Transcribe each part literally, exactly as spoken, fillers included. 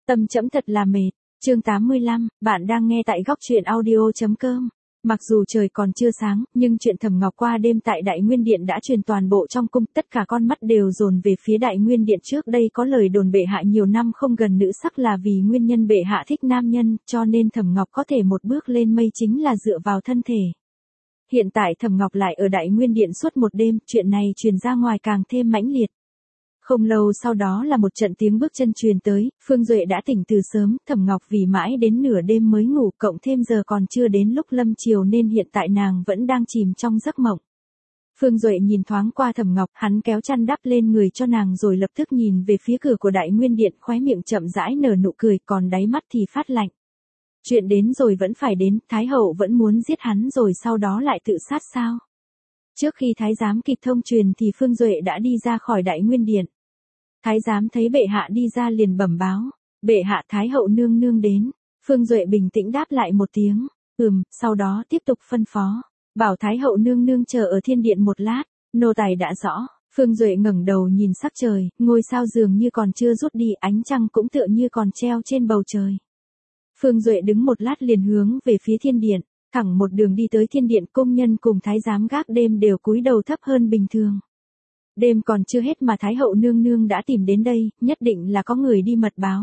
Tâm trẫm thật là mệt. Chương tám mươi lăm, bạn đang nghe tại góc truyện audio chấm com. Mặc dù trời còn chưa sáng, nhưng chuyện Thẩm Ngọc qua đêm tại Đại Nguyên Điện đã truyền toàn bộ trong cung, tất cả con mắt đều dồn về phía Đại Nguyên Điện. Trước đây có lời đồn bệ hạ nhiều năm không gần nữ sắc là vì nguyên nhân bệ hạ thích nam nhân, cho nên Thẩm Ngọc có thể một bước lên mây chính là dựa vào thân thể. Hiện tại Thẩm Ngọc lại ở Đại Nguyên Điện suốt một đêm, chuyện này truyền ra ngoài càng thêm mãnh liệt. Không lâu sau đó là một trận tiếng bước chân truyền tới, Phương Duệ đã tỉnh từ sớm, Thẩm Ngọc vì mãi đến nửa đêm mới ngủ, cộng thêm giờ còn chưa đến lúc lâm chiều nên hiện tại nàng vẫn đang chìm trong giấc mộng. Phương Duệ nhìn thoáng qua Thẩm Ngọc, hắn kéo chăn đắp lên người cho nàng rồi lập tức nhìn về phía cửa của Đại Nguyên Điện, khóe miệng chậm rãi nở nụ cười, còn đáy mắt thì phát lạnh. Chuyện đến rồi vẫn phải đến, Thái hậu vẫn muốn giết hắn rồi sau đó lại tự sát sao? Trước khi Thái giám kịp thông truyền thì Phương Duệ đã đi ra khỏi Đại Nguyên Điện. Thái giám thấy bệ hạ đi ra liền bẩm báo, bệ hạ Thái hậu nương nương đến. Phương Duệ bình tĩnh đáp lại một tiếng, ừm, sau đó tiếp tục phân phó, bảo Thái hậu nương nương chờ ở thiên điện một lát, nô tài đã rõ. Phương Duệ ngẩng đầu nhìn sắc trời, ngôi sao dường như còn chưa rút đi, ánh trăng cũng tựa như còn treo trên bầu trời. Phương Duệ đứng một lát liền hướng về phía thiên điện, thẳng một đường đi tới thiên điện, công nhân cùng thái giám gác đêm đều cúi đầu thấp hơn bình thường. Đêm còn chưa hết mà Thái hậu nương nương đã tìm đến đây, nhất định là có người đi mật báo.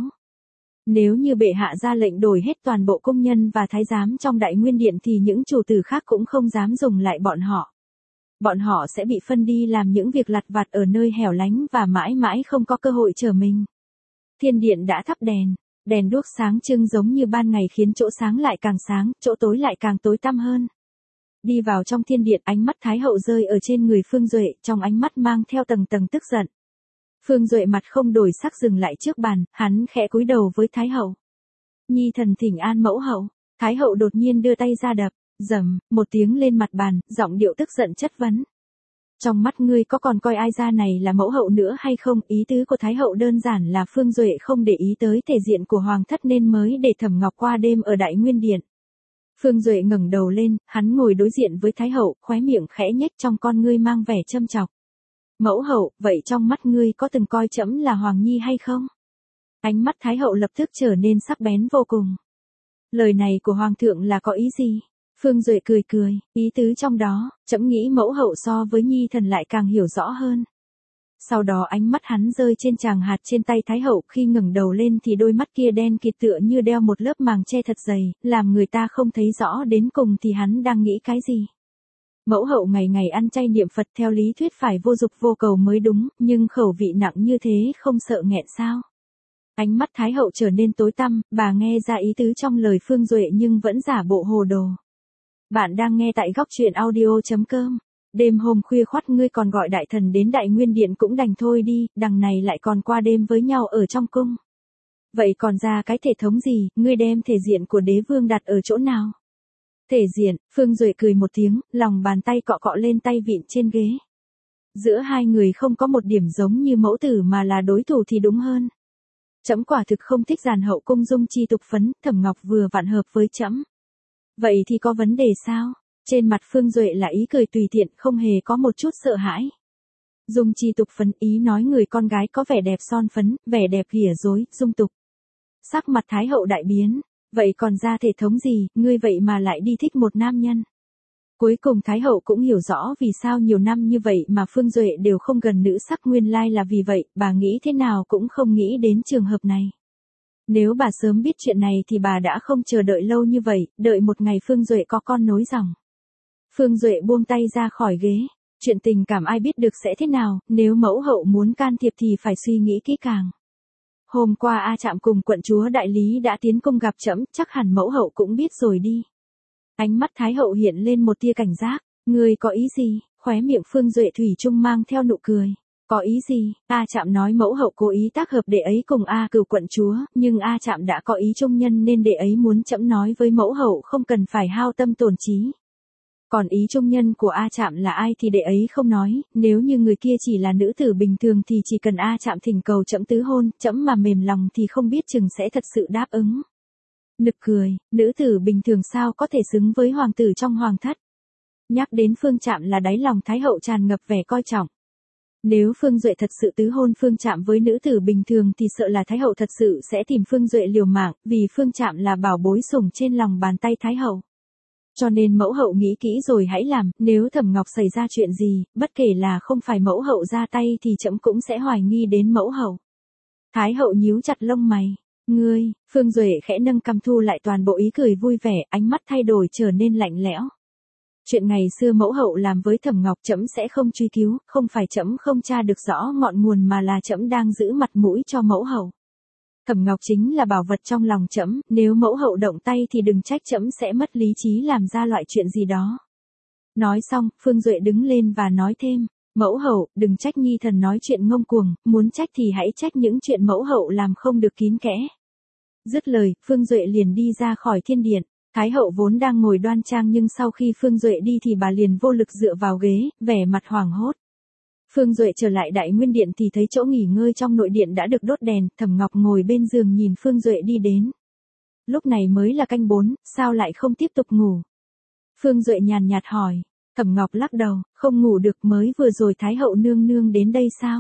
Nếu như bệ hạ ra lệnh đổi hết toàn bộ công nhân và thái giám trong Đại Nguyên Điện thì những chủ tử khác cũng không dám dùng lại bọn họ. Bọn họ sẽ bị phân đi làm những việc lặt vặt ở nơi hẻo lánh và mãi mãi không có cơ hội trở mình. Thiên điện đã thắp đèn, đèn đuốc sáng trưng giống như ban ngày khiến chỗ sáng lại càng sáng, chỗ tối lại càng tối tăm hơn. Đi vào trong thiên điện, ánh mắt Thái hậu rơi ở trên người Phương Duệ, trong ánh mắt mang theo tầng tầng tức giận. Phương Duệ mặt không đổi sắc dừng lại trước bàn, hắn khẽ cúi đầu với Thái hậu. Nhi thần thỉnh an mẫu hậu. Thái hậu đột nhiên đưa tay ra đập, rầm, một tiếng lên mặt bàn, giọng điệu tức giận chất vấn. Trong mắt ngươi có còn coi ai ra này là mẫu hậu nữa hay không? Ý tứ của Thái hậu đơn giản là Phương Duệ không để ý tới thể diện của hoàng thất nên mới để Thẩm Ngọc qua đêm ở Đại Nguyên Điện. Phương Duệ ngẩng đầu lên, hắn ngồi đối diện với Thái hậu, khóe miệng khẽ nhếch, trong con ngươi mang vẻ châm chọc. Mẫu hậu, vậy trong mắt ngươi có từng coi trẫm là hoàng nhi hay không? Ánh mắt Thái hậu lập tức trở nên sắc bén vô cùng. Lời này của hoàng thượng là có ý gì? Phương Duệ cười cười, ý tứ trong đó, trẫm nghĩ mẫu hậu so với nhi thần lại càng hiểu rõ hơn. Sau đó ánh mắt hắn rơi trên tràng hạt trên tay Thái hậu, khi ngẩng đầu lên thì đôi mắt kia đen kịt tựa như đeo một lớp màng che thật dày, làm người ta không thấy rõ đến cùng thì hắn đang nghĩ cái gì. Mẫu hậu ngày ngày ăn chay niệm Phật theo lý thuyết phải vô dục vô cầu mới đúng, nhưng khẩu vị nặng như thế không sợ nghẹn sao? Ánh mắt Thái hậu trở nên tối tăm, bà nghe ra ý tứ trong lời Phương Duệ nhưng vẫn giả bộ hồ đồ. Bạn đang nghe tại góc truyện audio chấm com. Đêm hôm khuya khoắt ngươi còn gọi đại thần đến Đại Nguyên Điện cũng đành thôi đi, đằng này lại còn qua đêm với nhau ở trong cung. Vậy còn ra cái thể thống gì, ngươi đem thể diện của đế vương đặt ở chỗ nào? Thể diện, Phương Duệ cười một tiếng, lòng bàn tay cọ cọ lên tay vịn trên ghế. Giữa hai người không có một điểm giống như mẫu tử mà là đối thủ thì đúng hơn. Trẫm quả thực không thích giàn hậu cung dung chi tục phấn, Thẩm Ngọc vừa vặn hợp với trẫm. Vậy thì có vấn đề sao? Trên mặt Phương Duệ là ý cười tùy tiện, không hề có một chút sợ hãi. Dung chi tục phấn, ý nói người con gái có vẻ đẹp son phấn, vẻ đẹp ghỉa dối, dung tục. Sắc mặt Thái hậu đại biến, vậy còn ra thể thống gì, ngươi vậy mà lại đi thích một nam nhân. Cuối cùng Thái hậu cũng hiểu rõ vì sao nhiều năm như vậy mà Phương Duệ đều không gần nữ sắc, nguyên lai là vì vậy, bà nghĩ thế nào cũng không nghĩ đến trường hợp này. Nếu bà sớm biết chuyện này thì bà đã không chờ đợi lâu như vậy, đợi một ngày Phương Duệ có con nối dòng. Phương Duệ buông tay ra khỏi ghế, chuyện tình cảm ai biết được sẽ thế nào, nếu mẫu hậu muốn can thiệp thì phải suy nghĩ kỹ càng. Hôm qua A Trạm cùng quận chúa đại lý đã tiến cung gặp trẫm, chắc hẳn mẫu hậu cũng biết rồi đi. Ánh mắt Thái hậu hiện lên một tia cảnh giác, ngươi có ý gì? Khóe miệng Phương Duệ thủy chung mang theo nụ cười. Có ý gì? A Trạm nói mẫu hậu cố ý tác hợp đệ ấy cùng A Cửu quận chúa, nhưng A Trạm đã có ý trung nhân nên đệ ấy muốn trẫm nói với mẫu hậu không cần phải hao tâm tổn trí. Còn ý trung nhân của A Trạm là ai thì đệ ấy không nói, nếu như người kia chỉ là nữ tử bình thường thì chỉ cần A Trạm thỉnh cầu trẫm tứ hôn, trẫm mà mềm lòng thì không biết chừng sẽ thật sự đáp ứng. Nực cười, nữ tử bình thường sao có thể xứng với hoàng tử trong hoàng thất. Nhắc đến Phương Trạm là đáy lòng Thái hậu tràn ngập vẻ coi trọng. Nếu Phương Duệ thật sự tứ hôn Phương Trạm với nữ tử bình thường thì sợ là Thái hậu thật sự sẽ tìm Phương Duệ liều mạng, vì Phương Trạm là bảo bối sủng trên lòng bàn tay Thái hậu. Cho nên mẫu hậu nghĩ kỹ rồi hãy làm, nếu Thẩm Ngọc xảy ra chuyện gì, bất kể là không phải mẫu hậu ra tay thì trẫm cũng sẽ hoài nghi đến mẫu hậu. Thái hậu nhíu chặt lông mày. Ngươi, Phương Duệ khẽ nâng cằm thu lại toàn bộ ý cười vui vẻ, ánh mắt thay đổi trở nên lạnh lẽo. Chuyện ngày xưa mẫu hậu làm với Thẩm Ngọc trẫm sẽ không truy cứu, không phải trẫm không tra được rõ ngọn nguồn mà là trẫm đang giữ mặt mũi cho mẫu hậu. Thẩm Ngọc chính là bảo vật trong lòng trẫm, nếu mẫu hậu động tay thì đừng trách trẫm sẽ mất lý trí làm ra loại chuyện gì đó. Nói xong, Phương Duệ đứng lên và nói thêm, mẫu hậu, đừng trách nhi thần nói chuyện ngông cuồng, muốn trách thì hãy trách những chuyện mẫu hậu làm không được kín kẽ. Dứt lời, Phương Duệ liền đi ra khỏi thiên điện. Thái hậu vốn đang ngồi đoan trang nhưng sau khi Phương Duệ đi thì bà liền vô lực dựa vào ghế, vẻ mặt hoảng hốt. Phương Duệ trở lại Đại Nguyên Điện thì thấy chỗ nghỉ ngơi trong nội điện đã được đốt đèn, Thẩm Ngọc ngồi bên giường nhìn Phương Duệ đi đến. Lúc này mới là canh bốn, sao lại không tiếp tục ngủ? Phương Duệ nhàn nhạt hỏi. Thẩm Ngọc lắc đầu, không ngủ được, mới vừa rồi Thái hậu nương nương đến đây sao?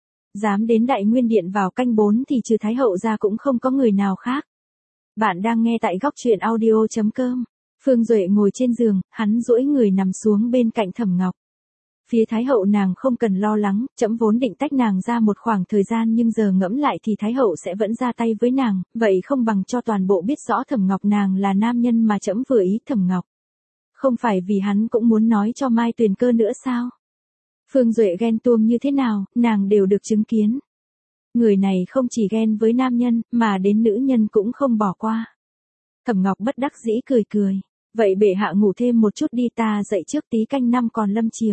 Dám đến Đại Nguyên Điện vào canh bốn thì trừ Thái hậu ra cũng không có người nào khác. Bạn đang nghe tại góc truyện audio chấm com. Phương Duệ ngồi trên giường, hắn duỗi người nằm xuống bên cạnh Thẩm Ngọc. Phía Thái hậu nàng không cần lo lắng, trẫm vốn định tách nàng ra một khoảng thời gian nhưng giờ ngẫm lại thì Thái hậu sẽ vẫn ra tay với nàng, vậy không bằng cho toàn bộ biết rõ Thẩm Ngọc nàng là nam nhân mà trẫm vừa ý. Thẩm Ngọc. Không phải vì hắn cũng muốn nói cho Mai Tuyền Cơ nữa sao? Phương Duệ ghen tuông như thế nào, nàng đều được chứng kiến. Người này không chỉ ghen với nam nhân, mà đến nữ nhân cũng không bỏ qua. Thẩm Ngọc bất đắc dĩ cười cười. Vậy bệ hạ ngủ thêm một chút đi, ta dậy trước tí canh năm còn lâm chiều.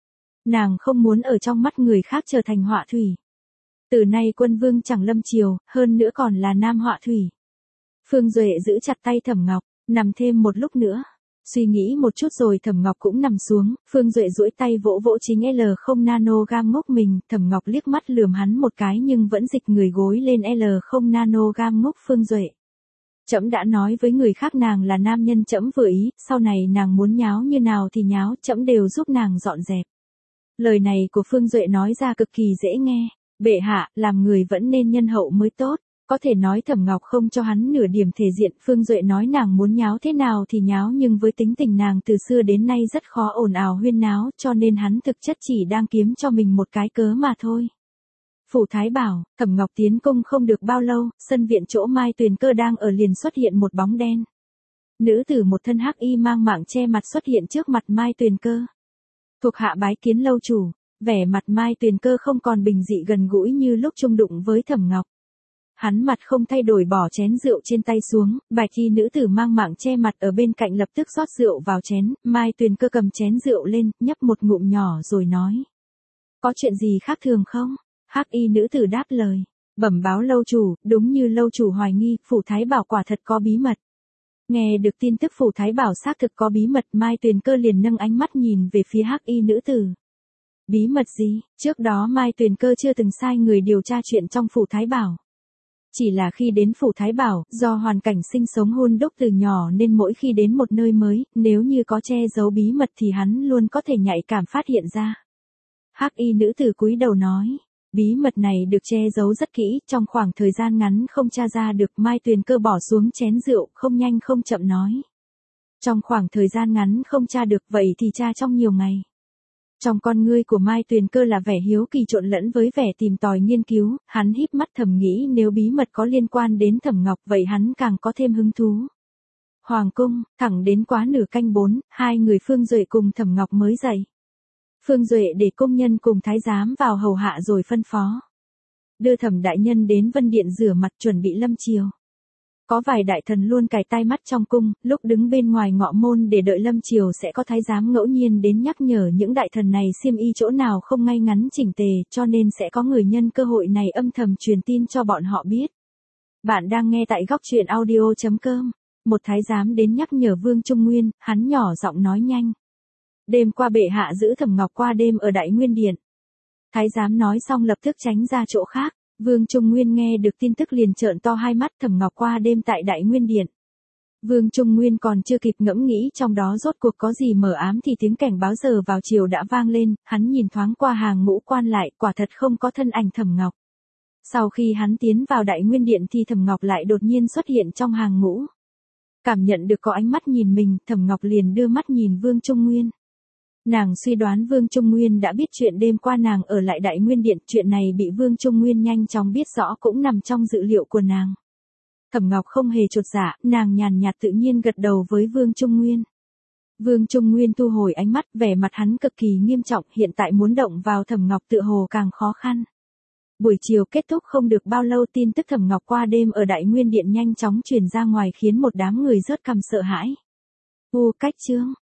Nàng không muốn ở trong mắt người khác trở thành họa thủy. Từ nay quân vương chẳng lâm chiều, hơn nữa còn là nam họa thủy. Phương Duệ giữ chặt tay Thẩm Ngọc, nằm thêm một lúc nữa. Suy nghĩ một chút rồi Thẩm Ngọc cũng nằm xuống, Phương Duệ duỗi tay vỗ vỗ chính L không nanogram ngốc mình, Thẩm Ngọc liếc mắt lườm hắn một cái nhưng vẫn dịch người gối lên L không nanogram ngốc Phương Duệ. Trẫm đã nói với người khác nàng là nam nhân trẫm vừa ý, sau này nàng muốn nháo như nào thì nháo, trẫm đều giúp nàng dọn dẹp. Lời này của Phương Duệ nói ra cực kỳ dễ nghe, bệ hạ, làm người vẫn nên nhân hậu mới tốt. Có thể nói Thẩm Ngọc không cho hắn nửa điểm thể diện, Phương Duệ nói nàng muốn nháo thế nào thì nháo nhưng với tính tình nàng từ xưa đến nay rất khó ồn ào huyên náo cho nên hắn thực chất chỉ đang kiếm cho mình một cái cớ mà thôi. Phủ Thái Bảo, Thẩm Ngọc tiến cung không được bao lâu, sân viện chỗ Mai Tuyền Cơ đang ở liền xuất hiện một bóng đen. Nữ tử một thân hắc y mang mạng che mặt xuất hiện trước mặt Mai Tuyền Cơ. Thuộc hạ bái kiến lâu chủ, vẻ mặt Mai Tuyền Cơ không còn bình dị gần gũi như lúc chung đụng với Thẩm Ngọc. Hắn mặt không thay đổi bỏ chén rượu trên tay xuống, bạch y nữ tử mang mạng che mặt ở bên cạnh lập tức rót rượu vào chén, Mai Tuyền Cơ cầm chén rượu lên, nhấp một ngụm nhỏ rồi nói. Có chuyện gì khác thường không? Hắc y nữ tử đáp lời. Bẩm báo lâu chủ, đúng như lâu chủ hoài nghi, Phủ Thái Bảo quả thật có bí mật. Nghe được tin tức Phủ Thái Bảo xác thực có bí mật, Mai Tuyền Cơ liền nâng ánh mắt nhìn về phía hắc y nữ tử. Bí mật gì? Trước đó Mai Tuyền Cơ chưa từng sai người điều tra chuyện trong Phủ Thái Bảo. Chỉ là khi đến Phủ Thái Bảo, do hoàn cảnh sinh sống hun đúc từ nhỏ nên mỗi khi đến một nơi mới, nếu như có che giấu bí mật thì hắn luôn có thể nhạy cảm phát hiện ra. Hắc y nữ tử cúi đầu nói, bí mật này được che giấu rất kỹ, trong khoảng thời gian ngắn không tra ra được. Mai Tuyền Cơ bỏ xuống chén rượu, không nhanh không chậm nói. Trong khoảng thời gian ngắn không tra được, vậy thì tra trong nhiều ngày. Trong con ngươi của Mai Tuyền Cơ là vẻ hiếu kỳ trộn lẫn với vẻ tìm tòi nghiên cứu, hắn híp mắt thầm nghĩ nếu bí mật có liên quan đến Thẩm Ngọc vậy hắn càng có thêm hứng thú. Hoàng cung, thẳng đến quá nửa canh bốn, hai người Phương Duệ cùng Thẩm Ngọc mới dậy. Phương Duệ để công nhân cùng thái giám vào hầu hạ rồi phân phó. Đưa Thẩm đại nhân đến Vân Điện rửa mặt chuẩn bị lâm chiều. Có vài đại thần luôn cài tai mắt trong cung, lúc đứng bên ngoài ngọ môn để đợi lâm chiều sẽ có thái giám ngẫu nhiên đến nhắc nhở những đại thần này xiêm y chỗ nào không ngay ngắn chỉnh tề, cho nên sẽ có người nhân cơ hội này âm thầm truyền tin cho bọn họ biết. Bạn đang nghe tại góc truyện audio chấm com. Một thái giám đến nhắc nhở Vương Trung Nguyên, hắn nhỏ giọng nói nhanh. Đêm qua bệ hạ giữ Thẩm Ngọc qua đêm ở Đại Nguyên Điện. Thái giám nói xong lập tức tránh ra chỗ khác. Vương Trung Nguyên nghe được tin tức liền trợn to hai mắt, Thẩm Ngọc qua đêm tại Đại Nguyên Điện. Vương Trung Nguyên còn chưa kịp ngẫm nghĩ trong đó rốt cuộc có gì mờ ám thì tiếng cảnh báo giờ vào chiều đã vang lên, hắn nhìn thoáng qua hàng ngũ quan lại, quả thật không có thân ảnh Thẩm Ngọc. Sau khi hắn tiến vào Đại Nguyên Điện thì Thẩm Ngọc lại đột nhiên xuất hiện trong hàng ngũ. Cảm nhận được có ánh mắt nhìn mình, Thẩm Ngọc liền đưa mắt nhìn Vương Trung Nguyên. Nàng suy đoán Vương Trung Nguyên đã biết chuyện đêm qua nàng ở lại Đại Nguyên Điện, chuyện này bị Vương Trung Nguyên nhanh chóng biết rõ cũng nằm trong dự liệu của nàng. Thẩm Ngọc không hề chột dạ, nàng nhàn nhạt tự nhiên gật đầu với Vương Trung Nguyên. Vương Trung Nguyên thu hồi ánh mắt, vẻ mặt hắn cực kỳ nghiêm trọng, hiện tại muốn động vào Thẩm Ngọc tựa hồ càng khó khăn. Buổi chiều kết thúc không được bao lâu, tin tức Thẩm Ngọc qua đêm ở Đại Nguyên Điện nhanh chóng truyền ra ngoài khiến một đám người rớt cằm sợ hãi. U cách chương,